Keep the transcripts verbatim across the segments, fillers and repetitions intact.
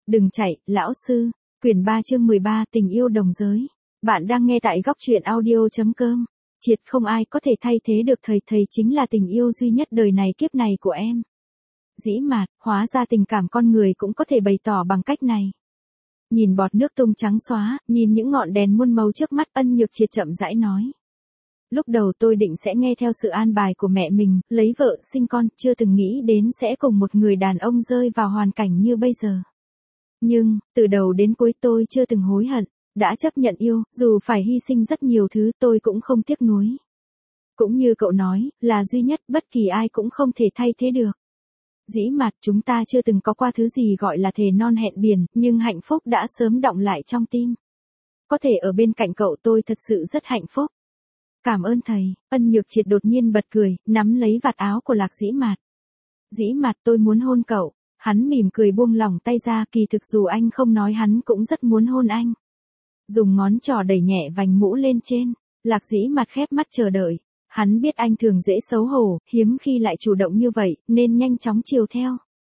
Đừng chạy, lão sư. Quyển ba chương mười ba, tình yêu đồng giới. Bạn đang nghe tại góc truyện audio.com. Triệt không ai có thể thay thế được thầy, thầy chính là tình yêu duy nhất đời này kiếp này của em. Dĩ mạt, hóa ra tình cảm con người cũng có thể bày tỏ bằng cách này. Nhìn bọt nước tung trắng xóa, nhìn những ngọn đèn muôn màu trước mắt, Ân Nhược Triệt chậm rãi nói. Lúc đầu tôi định sẽ nghe theo sự an bài của mẹ mình, lấy vợ sinh con, chưa từng nghĩ đến sẽ cùng một người đàn ông rơi vào hoàn cảnh như bây giờ. Nhưng, từ đầu đến cuối tôi chưa từng hối hận, đã chấp nhận yêu, dù phải hy sinh rất nhiều thứ tôi cũng không tiếc nuối. Cũng như cậu nói, là duy nhất, bất kỳ ai cũng không thể thay thế được. Dĩ mạt, chúng ta chưa từng có qua thứ gì gọi là thề non hẹn biển, nhưng hạnh phúc đã sớm đọng lại trong tim. Có thể ở bên cạnh cậu tôi thật sự rất hạnh phúc. Cảm ơn thầy. Ân Nhược Triệt đột nhiên bật cười, nắm lấy vạt áo của Lạc Dĩ Mạt. Dĩ Mạt, tôi muốn hôn cậu. Hắn mỉm cười buông lỏng tay ra, kỳ thực dù anh không nói hắn cũng rất muốn hôn anh. Dùng ngón trỏ đẩy nhẹ vành mũ lên trên, Lạc Dĩ Mạt khép mắt chờ đợi. Hắn biết anh thường dễ xấu hổ, hiếm khi lại chủ động như vậy, nên nhanh chóng chiều theo.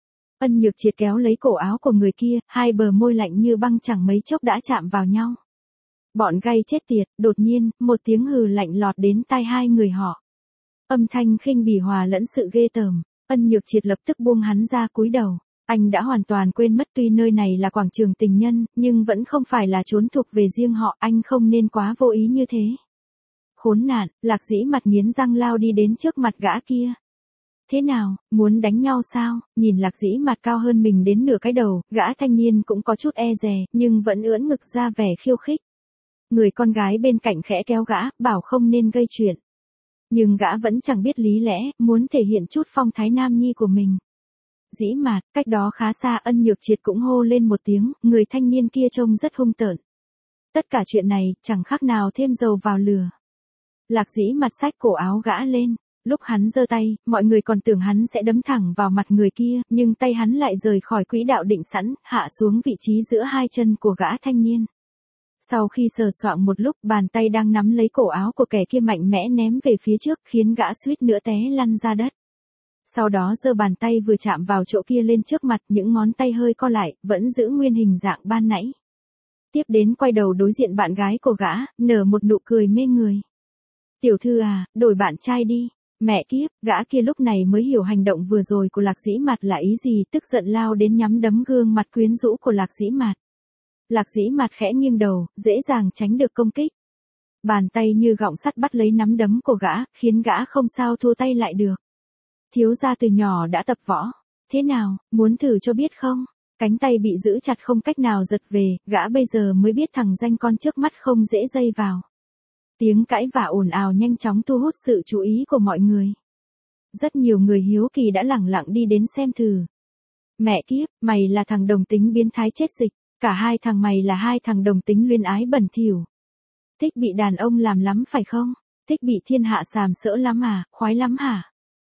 Ân Nhược Triệt kéo lấy cổ áo của người kia, hai bờ môi lạnh như băng chẳng mấy chốc đã chạm vào nhau. Bọn gay chết tiệt, đột nhiên, một tiếng hừ lạnh lọt đến tai hai người họ. Âm thanh khinh bỉ hòa lẫn sự ghê tởm. Ân Nhược Triệt lập tức buông hắn ra cúi đầu. Anh đã hoàn toàn quên mất tuy nơi này là quảng trường tình nhân, nhưng vẫn không phải là trốn thuộc về riêng họ, anh không nên quá vô ý như thế. Khốn nạn, Lạc Dĩ Mạt nghiến răng lao đi đến trước mặt gã kia. Thế nào, muốn đánh nhau sao? Nhìn Lạc Dĩ Mạt cao hơn mình đến nửa cái đầu, gã thanh niên cũng có chút e dè, nhưng vẫn ưỡn ngực ra vẻ khiêu khích. Người con gái bên cạnh khẽ kéo gã, bảo không nên gây chuyện. Nhưng gã vẫn chẳng biết lý lẽ, muốn thể hiện chút phong thái nam nhi của mình. Dĩ Mạt, cách đó khá xa, Ân Nhược Triệt cũng hô lên một tiếng, người thanh niên kia trông rất hung tợn. Tất cả chuyện này, chẳng khác nào thêm dầu vào lửa. Lạc Dĩ Mạt xách cổ áo gã lên, lúc hắn giơ tay, mọi người còn tưởng hắn sẽ đấm thẳng vào mặt người kia, nhưng tay hắn lại rời khỏi quỹ đạo định sẵn, hạ xuống vị trí giữa hai chân của gã thanh niên. Sau khi sờ soạng một lúc, bàn tay đang nắm lấy cổ áo của kẻ kia mạnh mẽ ném về phía trước, khiến gã suýt nữa té lăn ra đất. Sau đó giơ bàn tay vừa chạm vào chỗ kia lên trước mặt, những ngón tay hơi co lại, vẫn giữ nguyên hình dạng ban nãy. Tiếp đến quay đầu đối diện bạn gái của gã, nở một nụ cười mê người. Tiểu thư à, đổi bạn trai đi. Mẹ kiếp, gã kia lúc này mới hiểu hành động vừa rồi của Lạc Dĩ Mạt là ý gì, tức giận lao đến nhắm đấm gương mặt quyến rũ của Lạc Dĩ Mạt. Lạc Dĩ Mạt khẽ nghiêng đầu, dễ dàng tránh được công kích. Bàn tay như gọng sắt bắt lấy nắm đấm của gã, khiến gã không sao thua tay lại được. Thiếu gia từ nhỏ đã tập võ. Thế nào, muốn thử cho biết không? Cánh tay bị giữ chặt không cách nào giật về, gã bây giờ mới biết thằng danh con trước mắt không dễ dây vào. Tiếng cãi vã ồn ào nhanh chóng thu hút sự chú ý của mọi người. Rất nhiều người hiếu kỳ đã lẳng lặng đi đến xem thử. Mẹ kiếp, mày là thằng đồng tính biến thái chết dịch. Cả hai thằng mày là hai thằng đồng tính luyến ái bẩn thỉu. Thích bị đàn ông làm lắm phải không? Thích bị thiên hạ sàm sỡ lắm à, khoái lắm hả?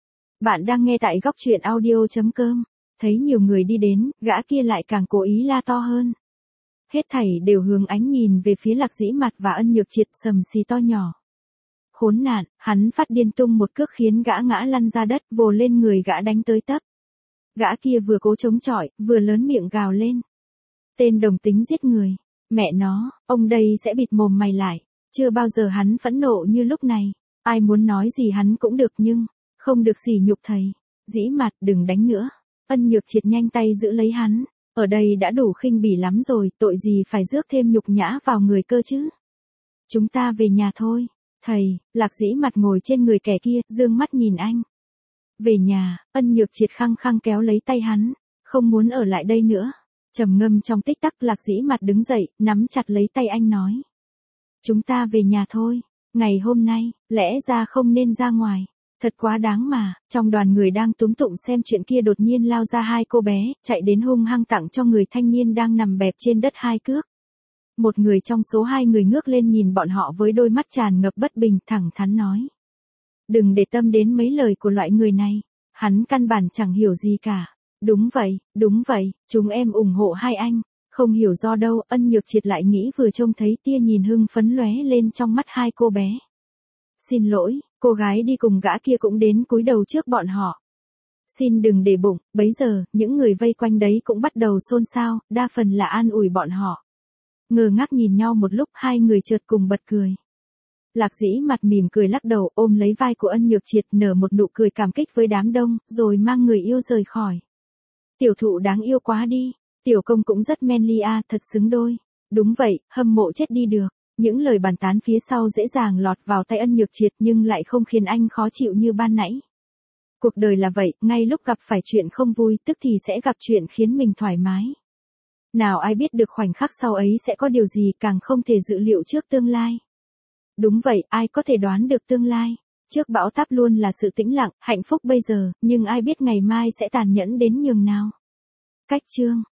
Bạn đang nghe tại góc truyện audio.com. Thấy nhiều người đi đến, gã kia lại càng cố ý la to hơn. Hết thảy đều hướng ánh nhìn về phía Lạc Dĩ Mạt và Ân Nhược Triệt, sầm xì to nhỏ. Khốn nạn, hắn phát điên tung một cước khiến gã ngã lăn ra đất, vồ lên người gã đánh tới tấp. Gã kia vừa cố chống chọi, vừa lớn miệng gào lên. Tên đồng tính giết người. Mẹ nó, ông đây sẽ bịt mồm mày lại. Chưa bao giờ hắn phẫn nộ như lúc này. Ai muốn nói gì hắn cũng được nhưng, không được sỉ nhục thầy. Dĩ Mạt, đừng đánh nữa. Ân Nhược Triệt nhanh tay giữ lấy hắn. Ở đây đã đủ khinh bỉ lắm rồi, tội gì phải rước thêm nhục nhã vào người cơ chứ. Chúng ta về nhà thôi. Thầy, Lạc Dĩ Mạt ngồi trên người kẻ kia, dương mắt nhìn anh. Về nhà, Ân Nhược Triệt khăng khăng kéo lấy tay hắn. Không muốn ở lại đây nữa. Trầm ngâm trong tích tắc, Lạc Dĩ Mạt đứng dậy, nắm chặt lấy tay anh nói. Chúng ta về nhà thôi. Ngày hôm nay, lẽ ra không nên ra ngoài. Thật quá đáng mà. Trong đoàn người đang túm tụm xem chuyện kia đột nhiên lao ra hai cô bé, chạy đến hung hăng tặng cho người thanh niên đang nằm bẹp trên đất hai cước. Một người trong số hai người ngước lên nhìn bọn họ với đôi mắt tràn ngập bất bình, thẳng thắn nói. Đừng để tâm đến mấy lời của loại người này. Hắn căn bản chẳng hiểu gì cả. Đúng vậy, đúng vậy, chúng em ủng hộ hai anh. Không hiểu do đâu, Ân Nhược Triệt lại nghĩ vừa trông thấy tia nhìn hưng phấn lóe lên trong mắt hai cô bé. Xin lỗi, cô gái đi cùng gã kia cũng đến cúi đầu trước bọn họ. Xin đừng để bụng, bấy giờ, những người vây quanh đấy cũng bắt đầu xôn xao, đa phần là an ủi bọn họ. Ngơ ngác nhìn nhau một lúc, hai người chợt cùng bật cười. Lạc Dĩ mặt mỉm cười lắc đầu, ôm lấy vai của Ân Nhược Triệt, nở một nụ cười cảm kích với đám đông, rồi mang người yêu rời khỏi. Tiểu thụ đáng yêu quá đi, tiểu công cũng rất manly a, thật xứng đôi. Đúng vậy, hâm mộ chết đi được. Những lời bàn tán phía sau dễ dàng lọt vào tay Ân Nhược Triệt nhưng lại không khiến anh khó chịu như ban nãy. Cuộc đời là vậy, ngay lúc gặp phải chuyện không vui, tức thì sẽ gặp chuyện khiến mình thoải mái. Nào ai biết được khoảnh khắc sau ấy sẽ có điều gì, càng không thể dự liệu trước tương lai. Đúng vậy, ai có thể đoán được tương lai. Trước bão táp luôn là sự tĩnh lặng, hạnh phúc bây giờ, nhưng ai biết ngày mai sẽ tàn nhẫn đến nhường nào. Cách chương